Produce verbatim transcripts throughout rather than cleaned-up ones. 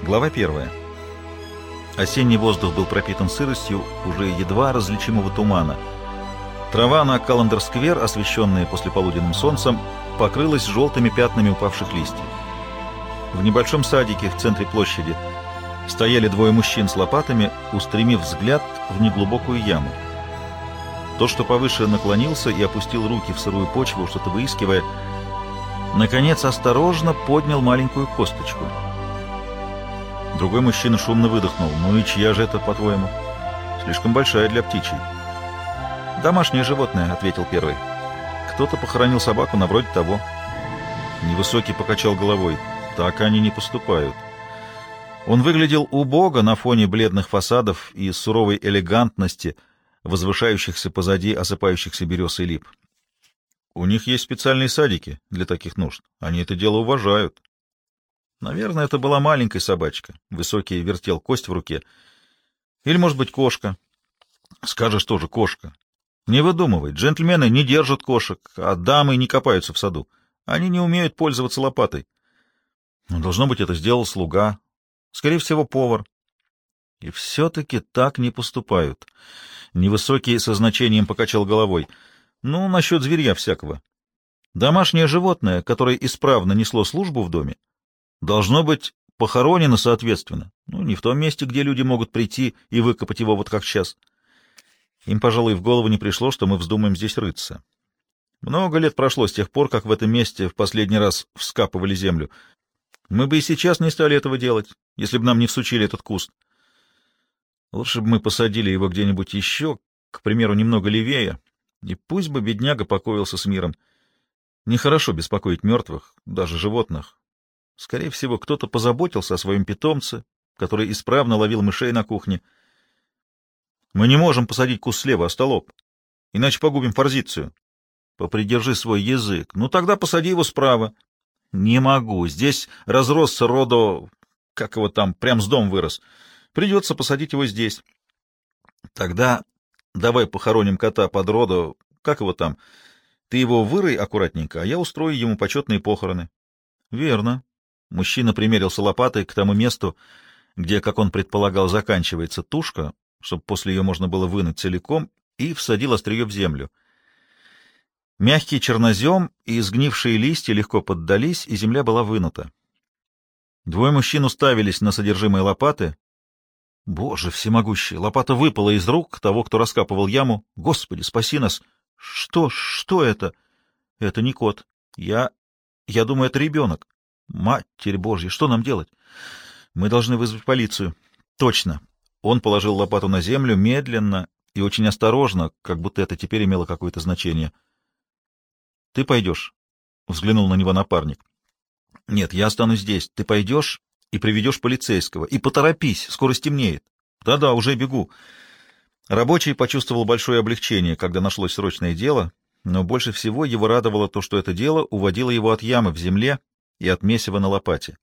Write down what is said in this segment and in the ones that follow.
Глава первая. Осенний воздух был пропитан сыростью уже едва различимого тумана. Трава на Каллендер-сквер, освещенная послеполуденным солнцем, покрылась желтыми пятнами упавших листьев. В небольшом садике в центре площади стояли двое мужчин с лопатами, устремив взгляд в неглубокую яму. Тот, что повыше, наклонился и опустил руки в сырую почву, что-то выискивая. Наконец, осторожно поднял маленькую косточку. Другой мужчина шумно выдохнул. «Ну и чья же это, по-твоему?» «Слишком большая для птичьей». «Домашнее животное», — ответил первый. «Кто-то похоронил собаку, на вроде того». Невысокий покачал головой. «Так они не поступают». Он выглядел убого на фоне бледных фасадов и суровой элегантности, возвышающихся позади осыпающихся берез и лип. «У них есть специальные садики для таких нужд. Они это дело уважают». Наверное, это была маленькая собачка. Высокий вертел кость в руке. Или, может быть, кошка. Скажешь тоже, кошка. Не выдумывай. Джентльмены не держат кошек, а дамы не копаются в саду. Они не умеют пользоваться лопатой. Но, должно быть, это сделал слуга. Скорее всего, повар. И все-таки так не поступают. Невысокий со значением покачал головой. Ну, насчет зверья всякого. Домашнее животное, которое исправно несло службу в доме, должно быть похоронено соответственно. Ну, не в том месте, где люди могут прийти и выкопать его вот как сейчас. Им, пожалуй, в голову не пришло, что мы вздумаем здесь рыться. Много лет прошло с тех пор, как в этом месте в последний раз вскапывали землю. Мы бы и сейчас не стали этого делать, если бы нам не всучили этот куст. Лучше бы мы посадили его где-нибудь еще, к примеру, немного левее, и пусть бы бедняга покоился с миром. Нехорошо беспокоить мертвых, даже животных. Скорее всего, кто-то позаботился о своем питомце, который исправно ловил мышей на кухне. Мы не можем посадить куст слева, остолоп, иначе погубим форзицию. Попридержи свой язык. Ну, тогда посади его справа. Не могу. Здесь разросся родо... Как его там, прям с дом вырос. Придется посадить его здесь. Тогда давай похороним кота под родо... Как его там? Ты его вырой аккуратненько, а я устрою ему почетные похороны. Верно. Мужчина примерился лопатой к тому месту, где, как он предполагал, заканчивается тушка, чтобы после ее можно было вынуть целиком, и всадил острие в землю. Мягкий чернозем и сгнившие листья легко поддались, и земля была вынута. Двое мужчин уставились на содержимое лопаты. Боже всемогущий! Лопата выпала из рук того, кто раскапывал яму. Господи, спаси нас! Что, что это? Это не кот. Я... я думаю, это ребенок. Матерь Божья, что нам делать? Мы должны вызвать полицию. Точно. Он положил лопату на землю медленно и очень осторожно, как будто это теперь имело какое-то значение. Ты пойдешь? Взглянул на него напарник. Нет, я останусь здесь. Ты пойдешь и приведешь полицейского. И поторопись, скоро стемнеет. Да-да, уже бегу. Рабочий почувствовал большое облегчение, когда нашлось срочное дело, но больше всего его радовало то, что это дело уводило его от ямы в земле и от месива на лопате.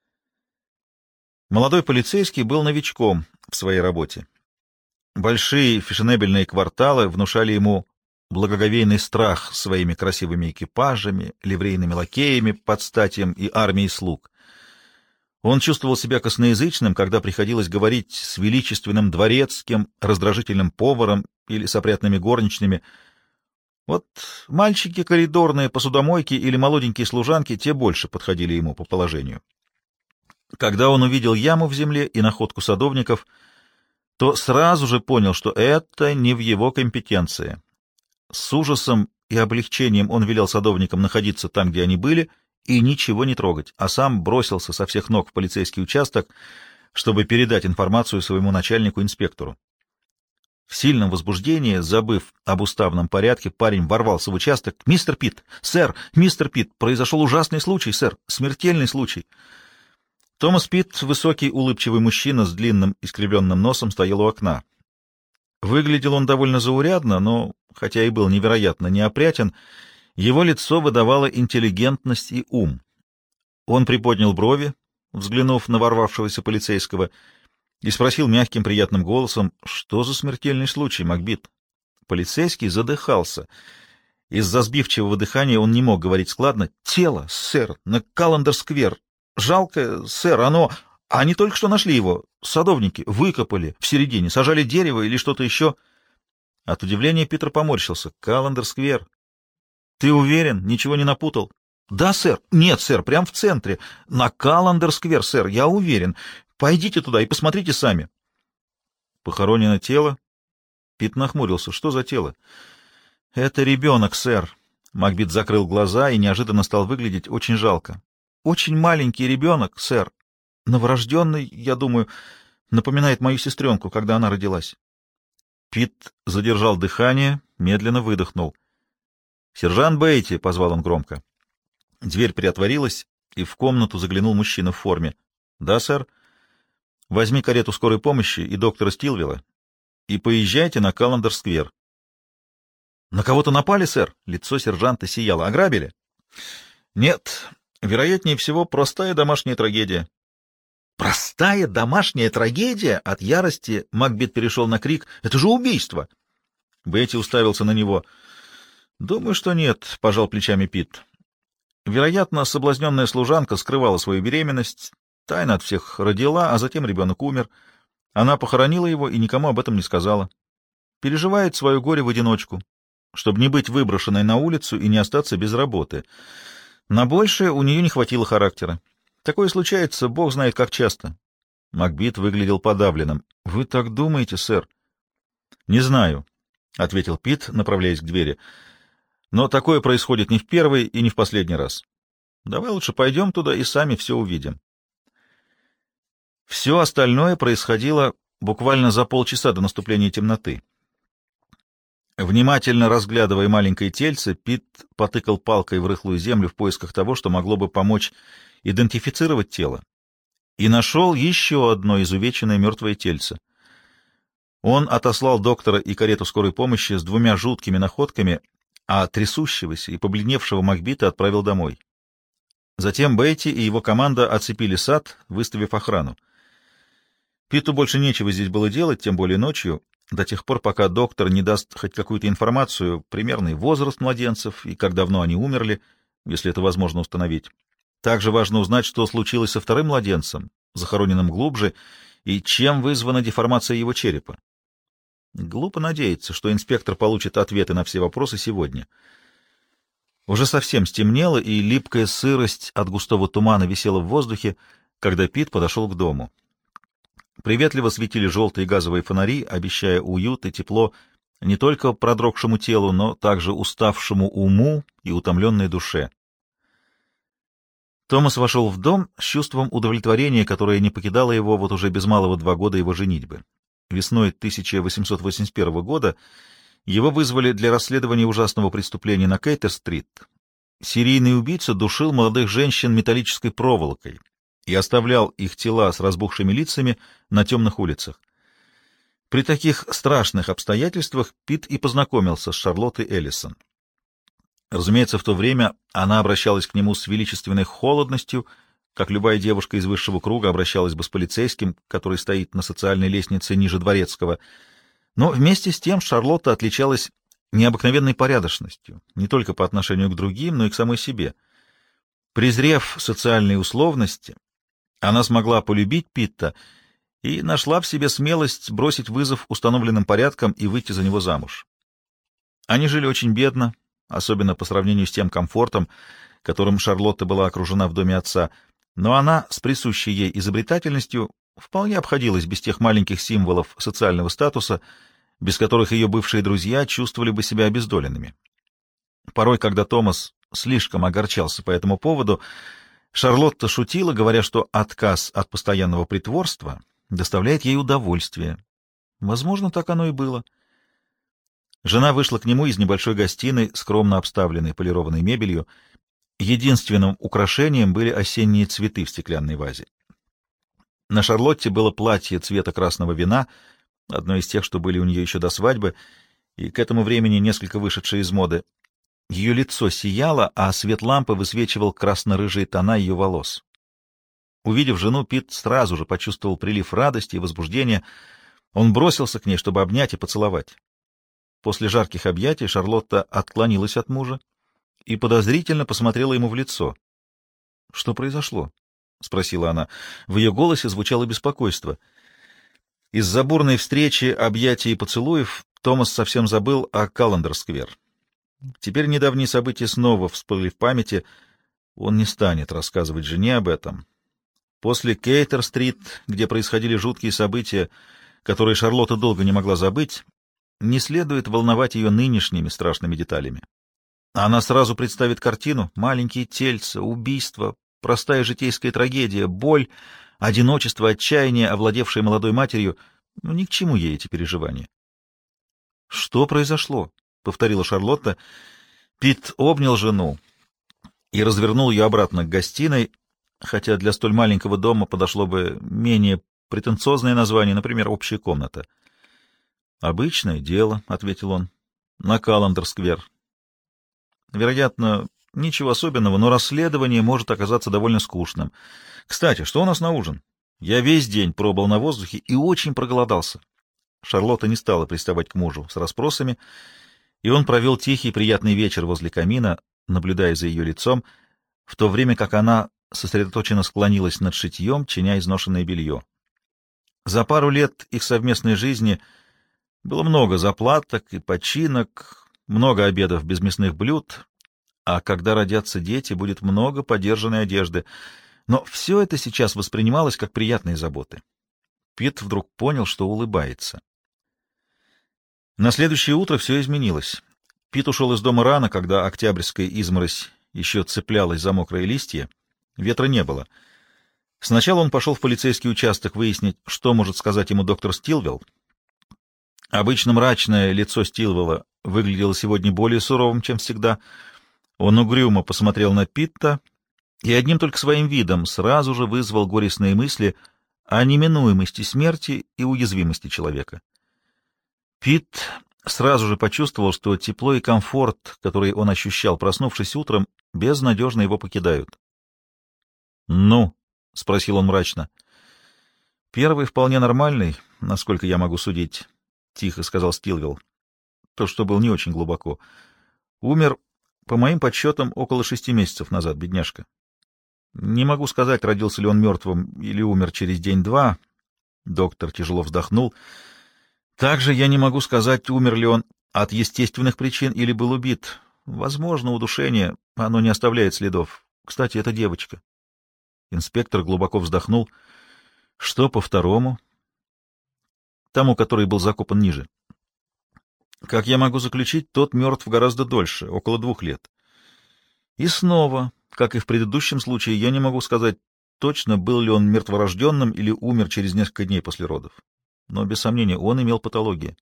Молодой полицейский был новичком в своей работе. Большие фешенебельные кварталы внушали ему благоговейный страх своими красивыми экипажами, ливрейными лакеями под статьям и армией слуг. Он чувствовал себя косноязычным, когда приходилось говорить с величественным дворецким, раздражительным поваром или с опрятными горничными. Вот мальчики коридорные, посудомойки или молоденькие служанки, те больше подходили ему по положению. Когда он увидел яму в земле и находку садовников, то сразу же понял, что это не в его компетенции. С ужасом и облегчением он велел садовникам находиться там, где они были, и ничего не трогать, а сам бросился со всех ног в полицейский участок, чтобы передать информацию своему начальнику-инспектору. В сильном возбуждении, забыв об уставном порядке, парень ворвался в участок. «Мистер Питт! Сэр! Мистер Питт! Произошел ужасный случай, сэр! Смертельный случай!» Томас Питт, высокий, улыбчивый мужчина с длинным искривленным носом, стоял у окна. Выглядел он довольно заурядно, но, хотя и был невероятно неопрятен, его лицо выдавало интеллигентность и ум. Он приподнял брови, взглянув на ворвавшегося полицейского, и спросил мягким приятным голосом: «Что за смертельный случай, Макбит?» Полицейский задыхался. Из-за сбивчивого дыхания он не мог говорить складно. «Тело, сэр, на Каллендер-сквер. Жалко, сэр, оно...» Они только что нашли его. Садовники выкопали в середине, сажали дерево или что-то еще. От удивления Питер поморщился. Каллендер-сквер. Ты уверен? Ничего не напутал? Да, сэр. Нет, сэр, прямо в центре. На Каллендер-сквер, сэр, я уверен. Пойдите туда и посмотрите сами. Похоронено тело? Пит нахмурился. Что за тело? Это ребенок, сэр. Макбит закрыл глаза и неожиданно стал выглядеть очень жалко. Очень маленький ребенок, сэр. Новорожденный, я думаю, напоминает мою сестренку, когда она родилась. Пит задержал дыхание, медленно выдохнул. «Сержант Бейти!» — позвал он громко. Дверь приотворилась, и в комнату заглянул мужчина в форме. «Да, сэр. Возьми карету скорой помощи и доктора Стилвелла и поезжайте на Каллендер-сквер». «На кого-то напали, сэр?» Лицо сержанта сияло. «Ограбили?» «Нет. Вероятнее всего, простая домашняя трагедия». «Простая домашняя трагедия?» От ярости Макбет перешел на крик. «Это же убийство!» Бетти уставился на него. «Думаю, что нет», — пожал плечами Пит. «Вероятно, соблазненная служанка скрывала свою беременность, тайно от всех родила, а затем ребенок умер. Она похоронила его и никому об этом не сказала. Переживает свое горе в одиночку, чтобы не быть выброшенной на улицу и не остаться без работы. На большее у нее не хватило характера. Такое случается, бог знает как часто». Макбит выглядел подавленным. «Вы так думаете, сэр?» «Не знаю», — ответил Пит, направляясь к двери. «Но такое происходит не в первый и не в последний раз. Давай лучше пойдем туда и сами все увидим». Все остальное происходило буквально за полчаса до наступления темноты. Внимательно разглядывая маленькое тельце, Пит потыкал палкой в рыхлую землю в поисках того, что могло бы помочь идентифицировать тело, и нашел еще одно изувеченное мертвое тельце. Он отослал доктора и карету скорой помощи с двумя жуткими находками, а трясущегося и побледневшего Макбита отправил домой. Затем Бетти и его команда оцепили сад, выставив охрану. Питу больше нечего здесь было делать, тем более ночью, до тех пор, пока доктор не даст хоть какую-то информацию, примерный возраст младенцев и как давно они умерли, если это возможно установить. Также важно узнать, что случилось со вторым младенцем, захороненным глубже, и чем вызвана деформация его черепа. Глупо надеяться, что инспектор получит ответы на все вопросы сегодня. Уже совсем стемнело, и липкая сырость от густого тумана висела в воздухе, когда Пит подошел к дому. Приветливо светили желтые газовые фонари, обещая уют и тепло не только продрогшему телу, но также уставшему уму и утомленной душе. Томас вошел в дом с чувством удовлетворения, которое не покидало его вот уже без малого два года его женитьбы. Весной тысяча восемьсот восемьдесят первого года его вызвали для расследования ужасного преступления на Кейтер-стрит. Серийный убийца душил молодых женщин металлической проволокой и оставлял их тела с разбухшими лицами на темных улицах. При таких страшных обстоятельствах Пит и познакомился с Шарлоттой Эллисон. Разумеется, в то время она обращалась к нему с величественной холодностью, как любая девушка из высшего круга обращалась бы с полицейским, который стоит на социальной лестнице ниже дворецкого. Но вместе с тем Шарлотта отличалась необыкновенной порядочностью, не только по отношению к другим, но и к самой себе. Презрев социальные условности, она смогла полюбить Питта и нашла в себе смелость бросить вызов установленным порядкам и выйти за него замуж. Они жили очень бедно, особенно по сравнению с тем комфортом, которым Шарлотта была окружена в доме отца, но она с присущей ей изобретательностью вполне обходилась без тех маленьких символов социального статуса, без которых ее бывшие друзья чувствовали бы себя обездоленными. Порой, когда Томас слишком огорчался по этому поводу, Шарлотта шутила, говоря, что отказ от постоянного притворства доставляет ей удовольствие. Возможно, так оно и было. Жена вышла к нему из небольшой гостиной, скромно обставленной полированной мебелью. Единственным украшением были осенние цветы в стеклянной вазе. На Шарлотте было платье цвета красного вина, одно из тех, что были у нее еще до свадьбы, и к этому времени несколько вышедшее из моды. Ее лицо сияло, а свет лампы высвечивал красно-рыжие тона ее волос. Увидев жену, Пит сразу же почувствовал прилив радости и возбуждения. Он бросился к ней, чтобы обнять и поцеловать. После жарких объятий Шарлотта отклонилась от мужа и подозрительно посмотрела ему в лицо. Что произошло? — спросила она. В ее голосе звучало беспокойство. Из-за бурной встречи, объятий и поцелуев Томас совсем забыл о Каллендер-сквер. Теперь недавние события снова всплыли в памяти. Он не станет рассказывать жене об этом. После Кейтер-стрит, где происходили жуткие события, которые Шарлотта долго не могла забыть, не следует волновать ее нынешними страшными деталями. Она сразу представит картину: маленькие тельца, убийство, простая житейская трагедия, боль, одиночество, отчаяние, овладевшее молодой матерью. Ну, ни к чему ей эти переживания. — Что произошло? — повторила Шарлотта. Пит обнял жену и развернул ее обратно к гостиной, хотя для столь маленького дома подошло бы менее претенциозное название, например, общая комната. — Обычное дело, — ответил он, — на Каллендер-сквер. Вероятно, ничего особенного, но расследование может оказаться довольно скучным. Кстати, что у нас на ужин? Я весь день пробыл на воздухе и очень проголодался. Шарлотта не стала приставать к мужу с расспросами, и он провел тихий приятный вечер возле камина, наблюдая за ее лицом, в то время как она сосредоточенно склонилась над шитьем, чиня изношенное белье. За пару лет их совместной жизни было много заплаток и починок, много обедов без мясных блюд, а когда родятся дети, будет много подержанной одежды. Но все это сейчас воспринималось как приятные заботы. Пит вдруг понял, что улыбается. На следующее утро все изменилось. Пит ушел из дома рано, когда октябрьская изморозь еще цеплялась за мокрые листья. Ветра не было. Сначала он пошел в полицейский участок выяснить, что может сказать ему доктор Стилвелл. Обычно мрачное лицо Стилвелла выглядело сегодня более суровым, чем всегда. Он угрюмо посмотрел на Питта и одним только своим видом сразу же вызвал горестные мысли о неминуемости смерти и уязвимости человека. Питт сразу же почувствовал, что тепло и комфорт, который он ощущал, проснувшись утром, безнадежно его покидают. — Ну? — спросил он мрачно. — Первый вполне нормальный, насколько я могу судить, — тихо сказал Стилвелл. То, что был не очень глубоко. Умер, по моим подсчетам, около шести месяцев назад, бедняжка. Не могу сказать, родился ли он мертвым или умер через день-два. Доктор тяжело вздохнул. Также я не могу сказать, умер ли он от естественных причин или был убит. Возможно, удушение, оно не оставляет следов. Кстати, это девочка. Инспектор глубоко вздохнул. Что по второму? Тому, который был закопан ниже. Как я могу заключить, тот мертв гораздо дольше, около двух лет. И снова, как и в предыдущем случае, я не могу сказать точно, был ли он мертворожденным или умер через несколько дней после родов. Но, без сомнения, он имел патологии.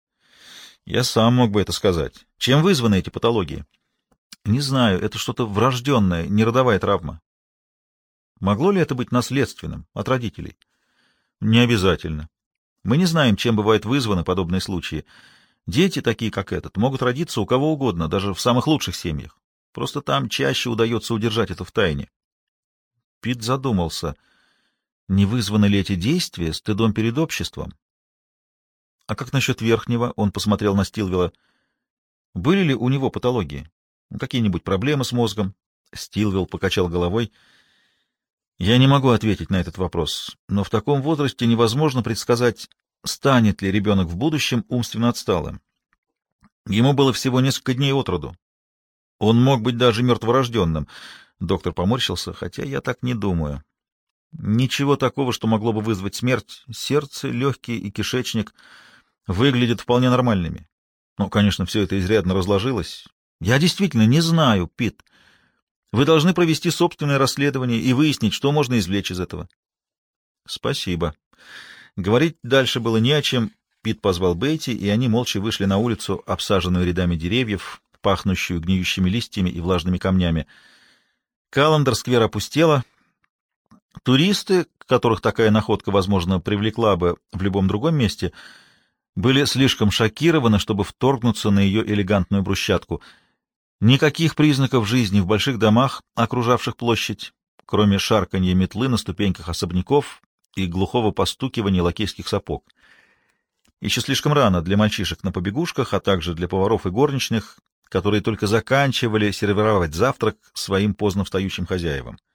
Я сам мог бы это сказать. Чем вызваны эти патологии? Не знаю, это что-то врожденное, неродовая травма. Могло ли это быть наследственным, от родителей? Не обязательно. Мы не знаем, чем бывают вызваны подобные случаи. Дети, такие как этот, могут родиться у кого угодно, даже в самых лучших семьях. Просто там чаще удается удержать это в тайне. Пит задумался, не вызваны ли эти действия стыдом перед обществом. А как насчет верхнего? Он посмотрел на Стилвелла. Были ли у него патологии? Какие-нибудь проблемы с мозгом? Стилвелл покачал головой. Я не могу ответить на этот вопрос, но в таком возрасте невозможно предсказать, станет ли ребенок в будущем умственно отсталым. Ему было всего несколько дней от роду. Он мог быть даже мертворожденным. Доктор поморщился, хотя я так не думаю. Ничего такого, что могло бы вызвать смерть. Сердце, легкие и кишечник выглядят вполне нормальными. Но, конечно, все это изрядно разложилось. Я действительно не знаю, Пит. Вы должны провести собственное расследование и выяснить, что можно извлечь из этого. Спасибо. Говорить дальше было не о чем. Пит позвал Бетти, и они молча вышли на улицу, обсаженную рядами деревьев, пахнущую гниющими листьями и влажными камнями. Каллендер-сквер опустела. Туристы, которых такая находка, возможно, привлекла бы в любом другом месте, были слишком шокированы, чтобы вторгнуться на ее элегантную брусчатку. Никаких признаков жизни в больших домах, окружавших площадь, кроме шарканья метлы на ступеньках особняков и глухого постукивания лакейских сапог. Еще слишком рано для мальчишек на побегушках, а также для поваров и горничных, которые только заканчивали сервировать завтрак своим поздно встающим хозяевам.